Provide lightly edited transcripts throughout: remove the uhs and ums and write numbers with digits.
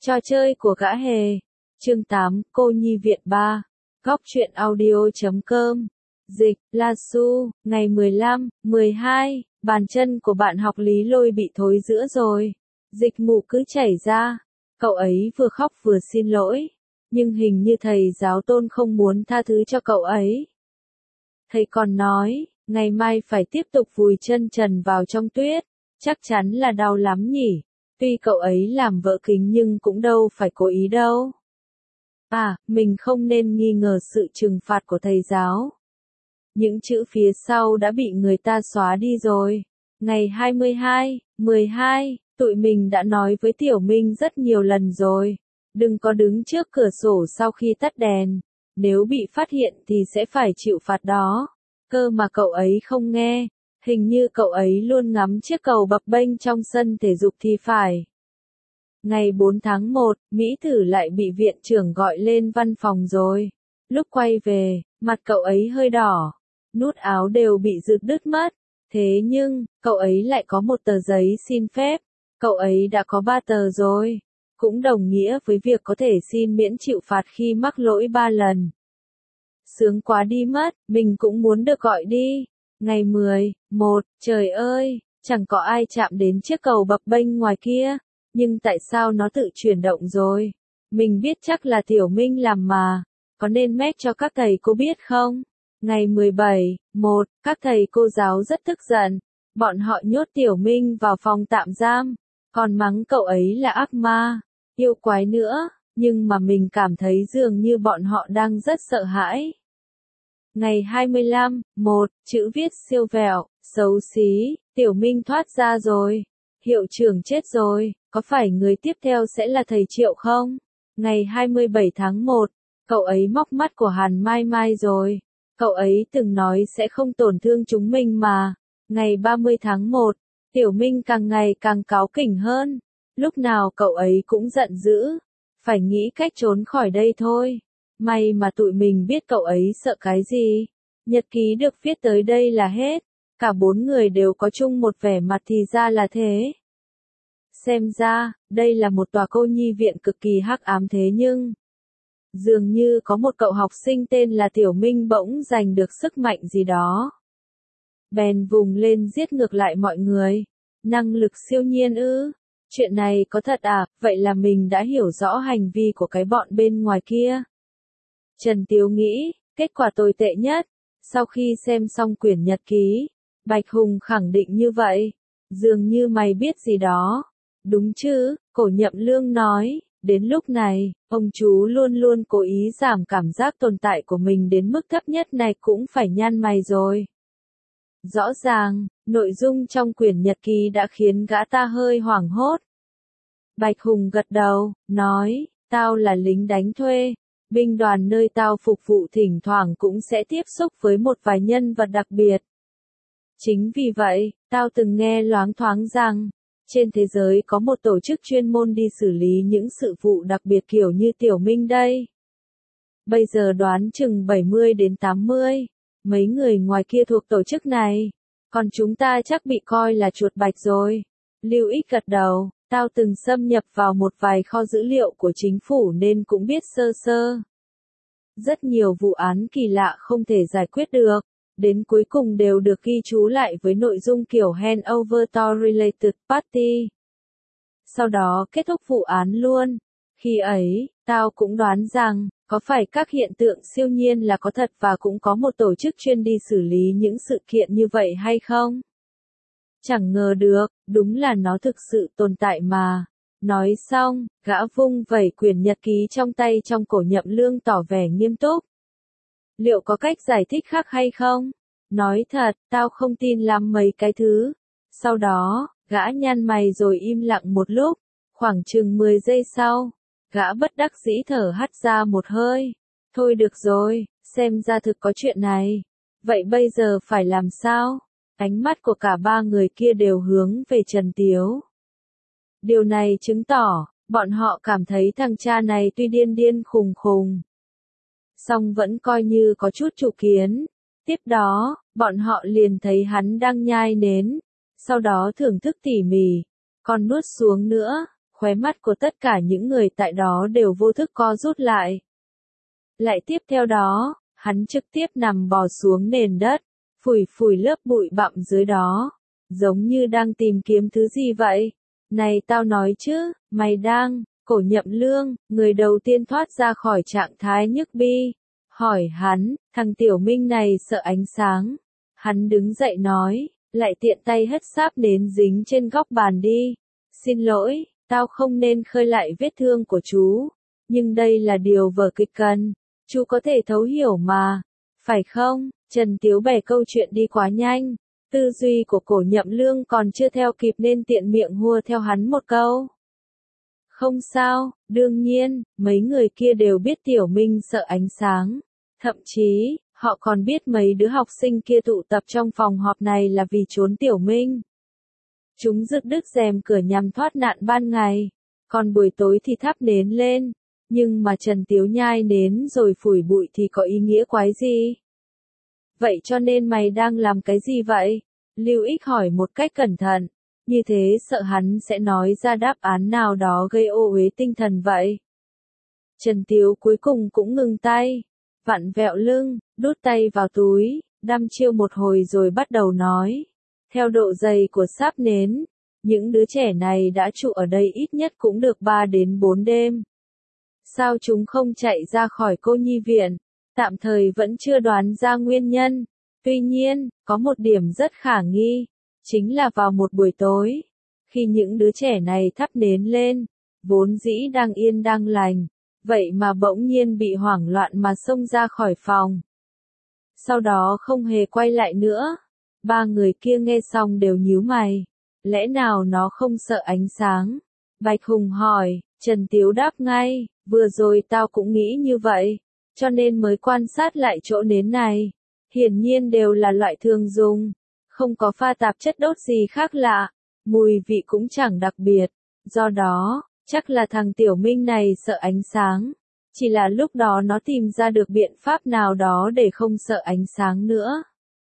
Trò chơi của gã hề. Chương 8, Cô Nhi Viện 3. Góc truyện audio.com. Dịch, La Su, ngày 15, 12, bàn chân của bạn học Lý Lôi bị thối rữa rồi. Dịch mù cứ chảy ra. Cậu ấy vừa khóc vừa xin lỗi. Nhưng hình như thầy giáo Tôn không muốn tha thứ cho cậu ấy. Thầy còn nói, ngày mai phải tiếp tục vùi chân trần vào trong tuyết. Chắc chắn là đau lắm nhỉ. Tuy cậu ấy làm vỡ kính nhưng cũng đâu phải cố ý đâu. À, mình không nên nghi ngờ sự trừng phạt của thầy giáo. Những chữ phía sau đã bị người ta xóa đi rồi. Ngày 22, 12, tụi mình đã nói với Tiểu Minh rất nhiều lần rồi. Đừng có đứng trước cửa sổ sau khi tắt đèn. Nếu bị phát hiện thì sẽ phải chịu phạt đó. Cơ mà cậu ấy không nghe. Hình như cậu ấy luôn ngắm chiếc cầu bập bênh trong sân thể dục thì phải. Ngày 4 tháng 1, Mỹ Tử lại bị viện trưởng gọi lên văn phòng rồi. Lúc quay về, mặt cậu ấy hơi đỏ. Nút áo đều bị rực đứt mất. Thế nhưng, cậu ấy lại có một tờ giấy xin phép. Cậu ấy đã có 3 tờ rồi. Cũng đồng nghĩa với việc có thể xin miễn chịu phạt khi mắc lỗi 3 lần. Sướng quá đi mất, mình cũng muốn được gọi đi. Ngày 10, 1, trời ơi, chẳng có ai chạm đến chiếc cầu bập bênh ngoài kia. Nhưng tại sao nó tự chuyển động rồi? Mình biết chắc là Tiểu Minh làm mà. Có nên mách cho các thầy cô biết không? Ngày 17, 1, các thầy cô giáo rất tức giận. Bọn họ nhốt Tiểu Minh vào phòng tạm giam. Còn mắng cậu ấy là ác ma, yêu quái nữa. Nhưng mà mình cảm thấy dường như bọn họ đang rất sợ hãi. Ngày 25, 1, chữ viết siêu vẹo, xấu xí, Tiểu Minh thoát ra rồi. Hiệu trưởng chết rồi, có phải người tiếp theo sẽ là thầy Triệu không? Ngày 27 tháng 1, cậu ấy móc mắt của Hàn Mai Mai rồi. Cậu ấy từng nói sẽ không tổn thương chúng mình mà. Ngày 30 tháng 1, Tiểu Minh càng ngày càng cáu kỉnh hơn. Lúc nào cậu ấy cũng giận dữ. Phải nghĩ cách trốn khỏi đây thôi. May mà tụi mình biết cậu ấy sợ cái gì. Nhật ký được viết tới đây là hết. Cả 4 người đều có chung một vẻ mặt thì ra là thế. Xem ra, đây là một tòa cô nhi viện cực kỳ hắc ám thế nhưng... Dường như có một cậu học sinh tên là Tiểu Minh bỗng giành được sức mạnh gì đó. Bèn vùng lên giết ngược lại mọi người. Năng lực siêu nhiên ư? Chuyện này có thật à? Vậy là mình đã hiểu rõ hành vi của cái bọn bên ngoài kia. Trần Tiếu nghĩ, kết quả tồi tệ nhất. Sau khi xem xong quyển nhật ký, Bạch Hùng khẳng định như vậy. Dường như mày biết gì đó. Đúng chứ, Cổ Nhậm Lương nói, đến lúc này, ông chú luôn luôn cố ý giảm cảm giác tồn tại của mình đến mức thấp nhất này cũng phải nhăn mày rồi. Rõ ràng, nội dung trong quyển nhật ký đã khiến gã ta hơi hoảng hốt. Bạch Hùng gật đầu, nói, tao là lính đánh thuê. Binh đoàn nơi tao phục vụ thỉnh thoảng cũng sẽ tiếp xúc với một vài nhân vật đặc biệt. Chính vì vậy, tao từng nghe loáng thoáng rằng, trên thế giới có một tổ chức chuyên môn đi xử lý những sự vụ đặc biệt kiểu như Tiểu Minh đây. Bây giờ đoán chừng 70 đến 80, mấy người ngoài kia thuộc tổ chức này, còn chúng ta chắc bị coi là chuột bạch rồi. Lưu Ích gật đầu, tao từng xâm nhập vào một vài kho dữ liệu của chính phủ nên cũng biết sơ sơ. Rất nhiều vụ án kỳ lạ không thể giải quyết được, đến cuối cùng đều được ghi chú lại với nội dung kiểu hand over to related party. Sau đó kết thúc vụ án luôn. Khi ấy, tao cũng đoán rằng, có phải các hiện tượng siêu nhiên là có thật và cũng có một tổ chức chuyên đi xử lý những sự kiện như vậy hay không? Chẳng ngờ được, đúng là nó thực sự tồn tại mà. Nói xong, gã vung vẩy quyển nhật ký trong tay trong Cổ Nhậm Lương tỏ vẻ nghiêm túc. Liệu có cách giải thích khác hay không? Nói thật, tao không tin lắm mấy cái thứ. Sau đó, gã nhăn mày rồi im lặng một lúc. Khoảng chừng 10 giây sau, gã bất đắc dĩ thở hắt ra một hơi. Thôi được rồi, xem ra thực có chuyện này. Vậy bây giờ phải làm sao? Ánh mắt của cả 3 người kia đều hướng về Trần Tiếu. Điều này chứng tỏ, bọn họ cảm thấy thằng cha này tuy điên điên khùng khùng, song vẫn coi như có chút chủ kiến. Tiếp đó, bọn họ liền thấy hắn đang nhai nến, sau đó thưởng thức tỉ mỉ, còn nuốt xuống nữa, khóe mắt của tất cả những người tại đó đều vô thức co rút lại. Lại tiếp theo đó, hắn trực tiếp nằm bò xuống nền đất, phủi phủi lớp bụi bặm dưới đó, giống như đang tìm kiếm thứ gì vậy. Này tao nói chứ, mày đang, Cổ Nhậm Lương, người đầu tiên thoát ra khỏi trạng thái nhức bi, hỏi hắn, thằng Tiểu Minh này sợ ánh sáng. Hắn đứng dậy nói, lại tiện tay hất sáp nến dính trên góc bàn đi. Xin lỗi, tao không nên khơi lại vết thương của chú, nhưng đây là điều vở kịch cần, chú có thể thấu hiểu mà, phải không? Trần Tiếu bẻ câu chuyện đi quá nhanh, tư duy của Cổ Nhậm Lương còn chưa theo kịp nên tiện miệng hùa theo hắn một câu. Không sao, đương nhiên, mấy người kia đều biết Tiểu Minh sợ ánh sáng, thậm chí, họ còn biết mấy đứa học sinh kia tụ tập trong phòng họp này là vì trốn Tiểu Minh. Chúng giật đứt rèm cửa nhằm thoát nạn ban ngày, còn buổi tối thì thắp nến lên, nhưng mà Trần Tiếu nhai nến rồi phủi bụi thì có ý nghĩa quái gì? Vậy cho nên mày đang làm cái gì vậy? Lưu Ích hỏi một cách cẩn thận, như thế sợ hắn sẽ nói ra đáp án nào đó gây ô uế tinh thần vậy. Trần Tiếu cuối cùng cũng ngừng tay, vặn vẹo lưng, đút tay vào túi, đăm chiêu một hồi rồi bắt đầu nói. Theo độ dày của sáp nến, những đứa trẻ này đã trụ ở đây ít nhất cũng được 3 đến 4 đêm. Sao chúng không chạy ra khỏi cô nhi viện? Tạm thời vẫn chưa đoán ra nguyên nhân. Tuy nhiên, có một điểm rất khả nghi, chính là vào một buổi tối, khi những đứa trẻ này thắp nến lên, vốn dĩ đang yên đang lành, vậy mà bỗng nhiên bị hoảng loạn mà xông ra khỏi phòng. Sau đó không hề quay lại nữa. Ba người kia nghe xong đều nhíu mày. Lẽ nào nó không sợ ánh sáng? Bạch Hùng hỏi, Trần Tiếu đáp ngay, vừa rồi tao cũng nghĩ như vậy, cho nên mới quan sát lại chỗ nến này. Hiển nhiên đều là loại thường dùng, không có pha tạp chất đốt gì khác lạ, mùi vị cũng chẳng đặc biệt. Do đó, chắc là thằng Tiểu Minh này sợ ánh sáng. Chỉ là lúc đó nó tìm ra được biện pháp nào đó để không sợ ánh sáng nữa.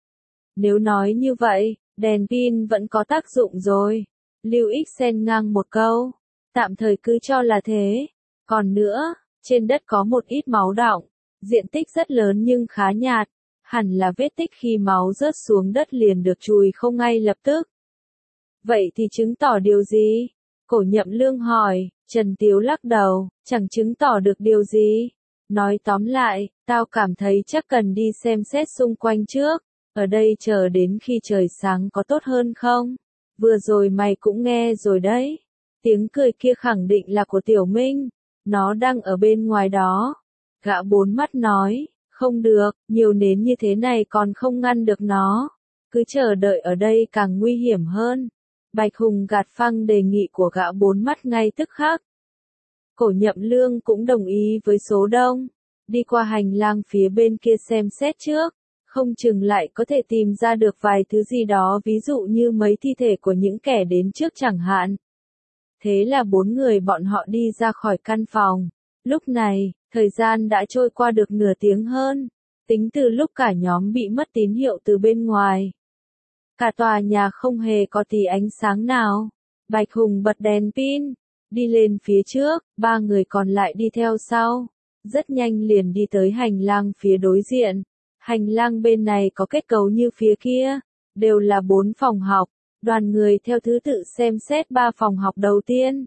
Nếu nói như vậy, đèn pin vẫn có tác dụng rồi. Lưu Ích xen ngang một câu. Tạm thời cứ cho là thế. Còn nữa, trên đất có một ít máu đọng. Diện tích rất lớn nhưng khá nhạt. Hẳn là vết tích khi máu rớt xuống đất liền được chùi không ngay lập tức. Vậy thì chứng tỏ điều gì? Cổ Nhậm Lương hỏi. Trần Tiếu lắc đầu, chẳng chứng tỏ được điều gì. Nói tóm lại, tao cảm thấy chắc cần đi xem xét xung quanh trước. Ở đây chờ đến khi trời sáng có tốt hơn không? Vừa rồi mày cũng nghe rồi đấy. Tiếng cười kia khẳng định là của Tiểu Minh. Nó đang ở bên ngoài đó. Gã bốn mắt nói, không được, nhiều nến như thế này còn không ngăn được nó. Cứ chờ đợi ở đây càng nguy hiểm hơn. Bạch Hùng gạt phăng đề nghị của gã bốn mắt ngay tức khắc. Cổ Nhậm Lương cũng đồng ý với số đông. Đi qua hành lang phía bên kia xem xét trước. Không chừng lại có thể tìm ra được vài thứ gì đó, ví dụ như mấy thi thể của những kẻ đến trước chẳng hạn. Thế là 4 người bọn họ đi ra khỏi căn phòng. Lúc này, thời gian đã trôi qua được nửa tiếng hơn, tính từ lúc cả nhóm bị mất tín hiệu từ bên ngoài. Cả tòa nhà không hề có tí ánh sáng nào. Bạch Hùng bật đèn pin, đi lên phía trước, 3 người còn lại đi theo sau. Rất nhanh liền đi tới hành lang phía đối diện. Hành lang bên này có kết cấu như phía kia, đều là 4 phòng học. Đoàn người theo thứ tự xem xét 3 phòng học đầu tiên.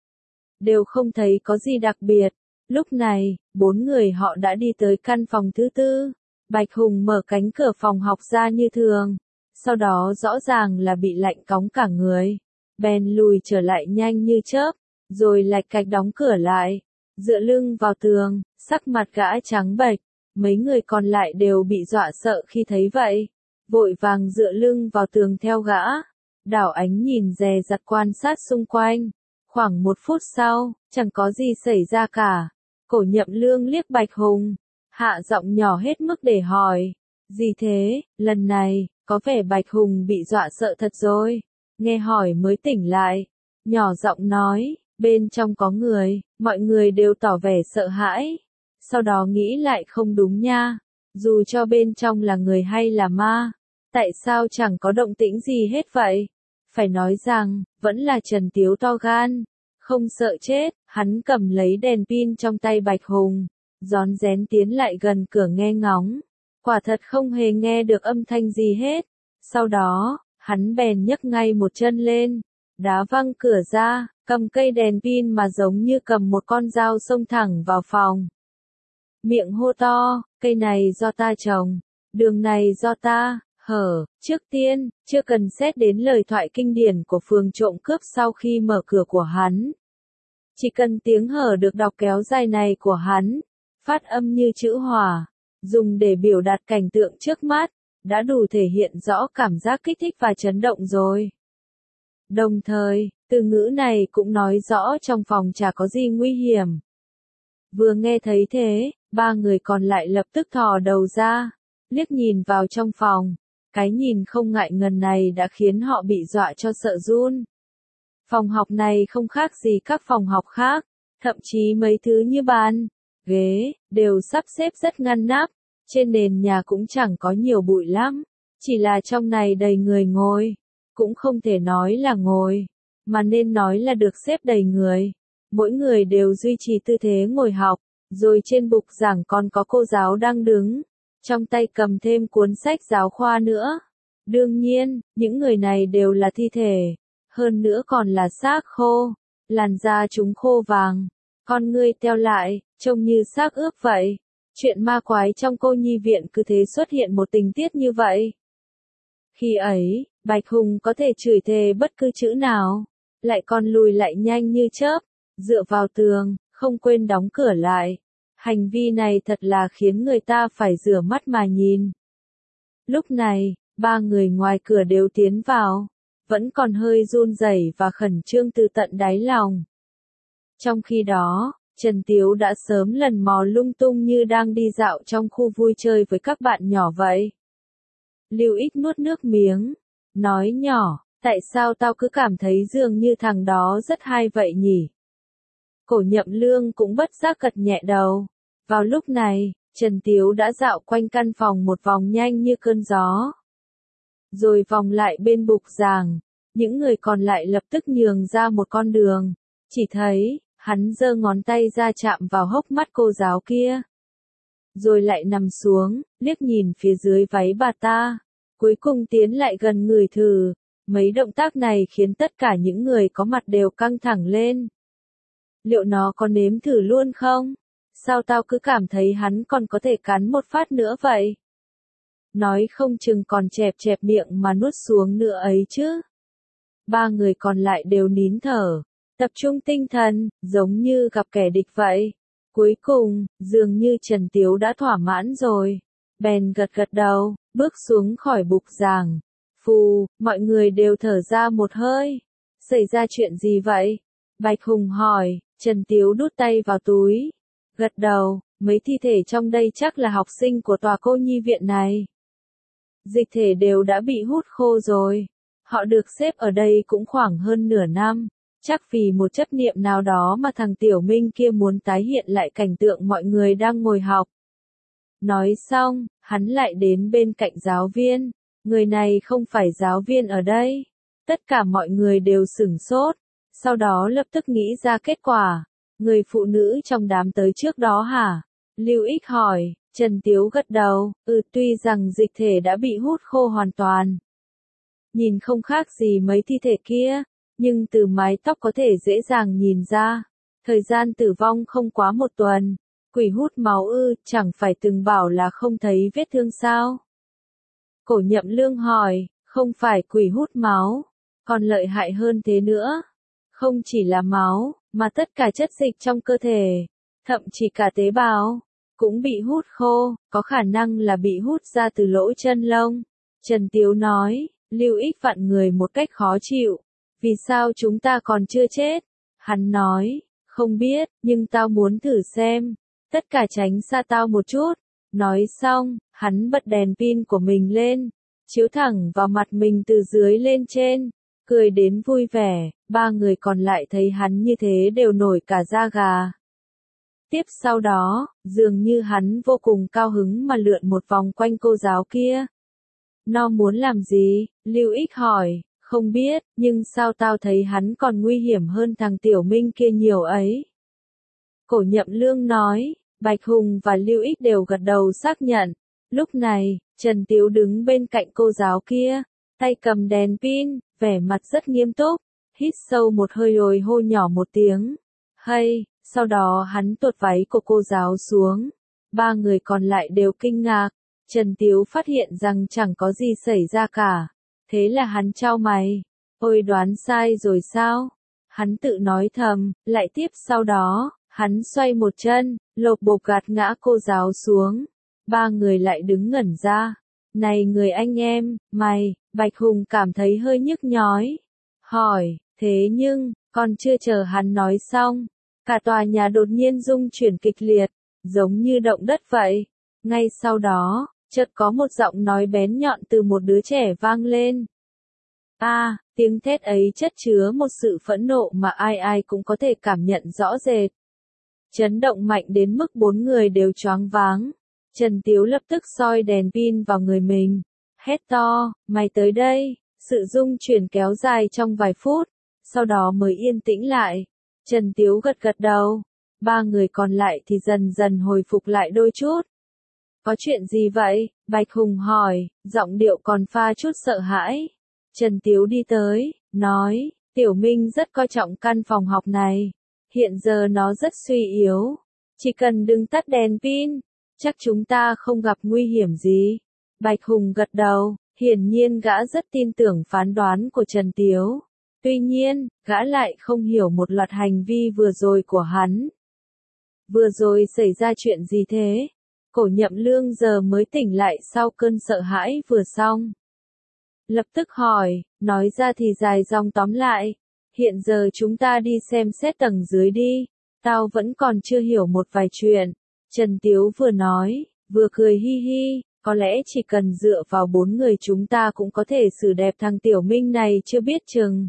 Đều không thấy có gì đặc biệt. Lúc này, 4 người họ đã đi tới căn phòng thứ tư. Bạch Hùng mở cánh cửa phòng học ra như thường. Sau đó rõ ràng là bị lạnh cóng cả người. Bèn lùi trở lại nhanh như chớp, rồi lạch cạch đóng cửa lại. Dựa lưng vào tường, sắc mặt gã trắng bệch. Mấy người còn lại đều bị dọa sợ khi thấy vậy. Vội vàng dựa lưng vào tường theo gã. Đảo ánh nhìn dè dặt quan sát xung quanh. Khoảng 1 phút sau, chẳng có gì xảy ra cả. Cổ Nhậm Lương liếc Bạch Hùng. Hạ giọng nhỏ hết mức để hỏi. Gì thế, lần này, có vẻ Bạch Hùng bị dọa sợ thật rồi. Nghe hỏi mới tỉnh lại. Nhỏ giọng nói, bên trong có người, mọi người đều tỏ vẻ sợ hãi. Sau đó nghĩ lại không đúng nha. Dù cho bên trong là người hay là ma, tại sao chẳng có động tĩnh gì hết vậy? Phải nói rằng, vẫn là Trần Tiếu to gan. Không sợ chết, hắn cầm lấy đèn pin trong tay Bạch Hùng, rón rén tiến lại gần cửa nghe ngóng. Quả thật không hề nghe được âm thanh gì hết. Sau đó, hắn bèn nhấc ngay một chân lên, đá văng cửa ra, cầm cây đèn pin mà giống như cầm một con dao xông thẳng vào phòng. Miệng hô to, cây này do ta trồng, đường này do ta hở. Trước tiên, chưa cần xét đến lời thoại kinh điển của phường trộm cướp sau khi mở cửa của hắn. Chỉ cần tiếng hở được đọc kéo dài này của hắn, phát âm như chữ hòa, dùng để biểu đạt cảnh tượng trước mắt, đã đủ thể hiện rõ cảm giác kích thích và chấn động rồi. Đồng thời, từ ngữ này cũng nói rõ trong phòng chả có gì nguy hiểm. Vừa nghe thấy thế, ba người còn lại lập tức thò đầu ra, liếc nhìn vào trong phòng. Cái nhìn không ngại ngần này đã khiến họ bị dọa cho sợ run. Phòng học này không khác gì các phòng học khác, thậm chí mấy thứ như bàn, ghế, đều sắp xếp rất ngăn nắp, trên nền nhà cũng chẳng có nhiều bụi lắm, chỉ là trong này đầy người ngồi, cũng không thể nói là ngồi, mà nên nói là được xếp đầy người. Mỗi người đều duy trì tư thế ngồi học, rồi trên bục giảng còn có cô giáo đang đứng, trong tay cầm thêm cuốn sách giáo khoa nữa. Đương nhiên, những người này đều là thi thể, hơn nữa còn là xác khô, làn da chúng khô vàng, con ngươi teo lại, trông như xác ướp vậy. Chuyện ma quái trong cô nhi viện cứ thế xuất hiện một tình tiết như vậy. Khi ấy, Bạch Hùng có thể chửi thề bất cứ chữ nào, lại còn lùi lại nhanh như chớp, dựa vào tường, không quên đóng cửa lại. Hành vi này thật là khiến người ta phải rửa mắt mà nhìn. Lúc này, ba người ngoài cửa đều tiến vào, vẫn còn hơi run rẩy và khẩn trương từ tận đáy lòng. Trong khi đó, Trần Tiếu đã sớm lần mò lung tung như đang đi dạo trong khu vui chơi với các bạn nhỏ vậy. Lưu Ích nuốt nước miếng, nói nhỏ, tại sao tao cứ cảm thấy dường như thằng đó rất hay vậy nhỉ? Cổ Nhậm Lương cũng bất giác gật nhẹ đầu. Vào lúc này, Trần Tiếu đã dạo quanh căn phòng một vòng nhanh như cơn gió. Rồi vòng lại bên bục giảng, những người còn lại lập tức nhường ra một con đường. Chỉ thấy, hắn giơ ngón tay ra chạm vào hốc mắt cô giáo kia. Rồi lại nằm xuống, liếc nhìn phía dưới váy bà ta. Cuối cùng tiến lại gần người thử. Mấy động tác này khiến tất cả những người có mặt đều căng thẳng lên. Liệu nó có nếm thử luôn không? Sao tao cứ cảm thấy hắn còn có thể cắn một phát nữa vậy? Nói không chừng còn chẹp chẹp miệng mà nuốt xuống nữa ấy chứ. Ba người còn lại đều nín thở, tập trung tinh thần, giống như gặp kẻ địch vậy. Cuối cùng, dường như Trần Tiếu đã thỏa mãn rồi. Bèn gật gật đầu, bước xuống khỏi bục giảng. Phù, mọi người đều thở ra một hơi. Xảy ra chuyện gì vậy? Bạch Hùng hỏi. Trần Tiếu đút tay vào túi. Gật đầu, mấy thi thể trong đây chắc là học sinh của tòa cô nhi viện này. Dịch thể đều đã bị hút khô rồi. Họ được xếp ở đây cũng khoảng hơn nửa năm. Chắc vì một chấp niệm nào đó mà thằng Tiểu Minh kia muốn tái hiện lại cảnh tượng mọi người đang ngồi học. Nói xong, hắn lại đến bên cạnh giáo viên. Người này không phải giáo viên ở đây. Tất cả mọi người đều sửng sốt. Sau đó lập tức nghĩ ra kết quả. Người phụ nữ trong đám tới trước đó hả? Lưu Ích hỏi. Trần Tiếu gật đầu. Tuy rằng dịch thể đã bị hút khô hoàn toàn. Nhìn không khác gì mấy thi thể kia. Nhưng từ mái tóc có thể dễ dàng nhìn ra. Thời gian tử vong không quá một tuần. Quỷ hút máu chẳng phải từng bảo là không thấy vết thương sao? Cổ Nhậm Lương hỏi. Không phải quỷ hút máu. Còn lợi hại hơn thế nữa. Không chỉ là máu, mà tất cả chất dịch trong cơ thể, thậm chí cả tế bào, cũng bị hút khô, có khả năng là bị hút ra từ lỗ chân lông. Trần Tiếu nói, Lưu Ích vặn người một cách khó chịu. Vì sao chúng ta còn chưa chết? Hắn nói, không biết, nhưng tao muốn thử xem. Tất cả tránh xa tao một chút. Nói xong, hắn bật đèn pin của mình lên, chiếu thẳng vào mặt mình từ dưới lên trên. Cười đến vui vẻ, ba người còn lại thấy hắn như thế đều nổi cả da gà. Tiếp sau đó, dường như hắn vô cùng cao hứng mà lượn một vòng quanh cô giáo kia. Nó muốn làm gì? Lưu Ích hỏi. Không biết, nhưng sao tao thấy hắn còn nguy hiểm hơn thằng Tiểu Minh kia nhiều ấy. Cổ Nhậm Lương nói, Bạch Hùng và Lưu Ích đều gật đầu xác nhận. Lúc này, Trần Tiếu đứng bên cạnh cô giáo kia, tay cầm đèn pin, vẻ mặt rất nghiêm túc, hít sâu một hơi rồi hô nhỏ một tiếng. Hay, sau đó hắn tuột váy của cô giáo xuống. Ba người còn lại đều kinh ngạc. Trần Tiếu phát hiện rằng chẳng có gì xảy ra cả. Thế là hắn chau mày. Ôi đoán sai rồi sao? Hắn tự nói thầm, lại tiếp sau đó, hắn xoay một chân, lộp bộp gạt ngã cô giáo xuống. Ba người lại đứng ngẩn ra. Này người anh em, mày, Bạch Hùng cảm thấy hơi nhức nhói. Hỏi, thế nhưng, còn chưa chờ hắn nói xong. Cả tòa nhà đột nhiên rung chuyển kịch liệt, giống như động đất vậy. Ngay sau đó, chợt có một giọng nói bén nhọn từ một đứa trẻ vang lên. Tiếng thét ấy chất chứa một sự phẫn nộ mà ai ai cũng có thể cảm nhận rõ rệt. Chấn động mạnh đến mức bốn người đều choáng váng. Trần Tiếu lập tức soi đèn pin vào người mình. Hét to, mày tới đây. Sự rung chuyển kéo dài trong vài phút, sau đó mới yên tĩnh lại. Trần Tiếu gật gật đầu. Ba người còn lại thì dần dần hồi phục lại đôi chút. Có chuyện gì vậy? Bạch Hùng hỏi, giọng điệu còn pha chút sợ hãi. Trần Tiếu đi tới, nói, Tiểu Minh rất coi trọng căn phòng học này. Hiện giờ nó rất suy yếu. Chỉ cần đừng tắt đèn pin, chắc chúng ta không gặp nguy hiểm gì. Bạch Hùng gật đầu, hiển nhiên gã rất tin tưởng phán đoán của Trần Tiếu. Tuy nhiên, gã lại không hiểu một loạt hành vi vừa rồi của hắn. Vừa rồi xảy ra chuyện gì thế? Cổ Nhậm Lương giờ mới tỉnh lại sau cơn sợ hãi vừa xong. Lập tức hỏi, nói ra thì dài dòng tóm lại. Hiện giờ chúng ta đi xem xét tầng dưới đi. Tao vẫn còn chưa hiểu một vài chuyện. Trần Tiếu vừa nói, vừa cười hi hi. Có lẽ chỉ cần dựa vào bốn người chúng ta cũng có thể xử đẹp thằng Tiểu Minh này chưa biết chừng.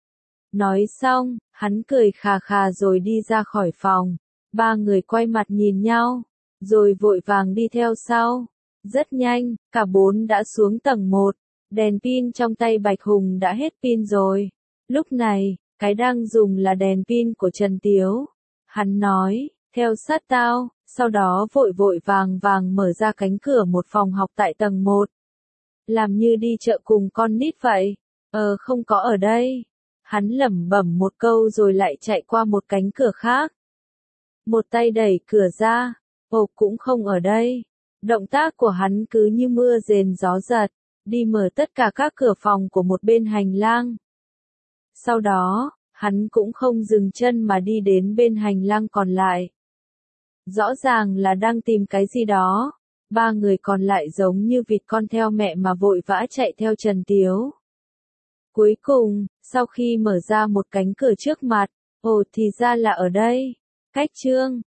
Nói xong, hắn cười khà khà rồi đi ra khỏi phòng. Ba người quay mặt nhìn nhau, rồi vội vàng đi theo sau. Rất nhanh, cả bốn đã xuống tầng 1. Đèn pin trong tay Bạch Hùng đã hết pin rồi. Lúc này, cái đang dùng là đèn pin của Trần Tiếu. Hắn nói, theo sát tao, sau đó vội vội vàng vàng mở ra cánh cửa một phòng học tại tầng 1. Làm như đi chợ cùng con nít vậy. Không có ở đây. Hắn lẩm bẩm một câu rồi lại chạy qua một cánh cửa khác. Một tay đẩy cửa ra. Cũng không ở đây. Động tác của hắn cứ như mưa rền gió giật. Đi mở tất cả các cửa phòng của một bên hành lang. Sau đó, hắn cũng không dừng chân mà đi đến bên hành lang còn lại. Rõ ràng là đang tìm cái gì đó. Ba người còn lại giống như vịt con theo mẹ mà vội vã chạy theo Trần Tiếu. Cuối cùng, sau khi mở ra một cánh cửa trước mặt, thì ra là ở đây. Cách chương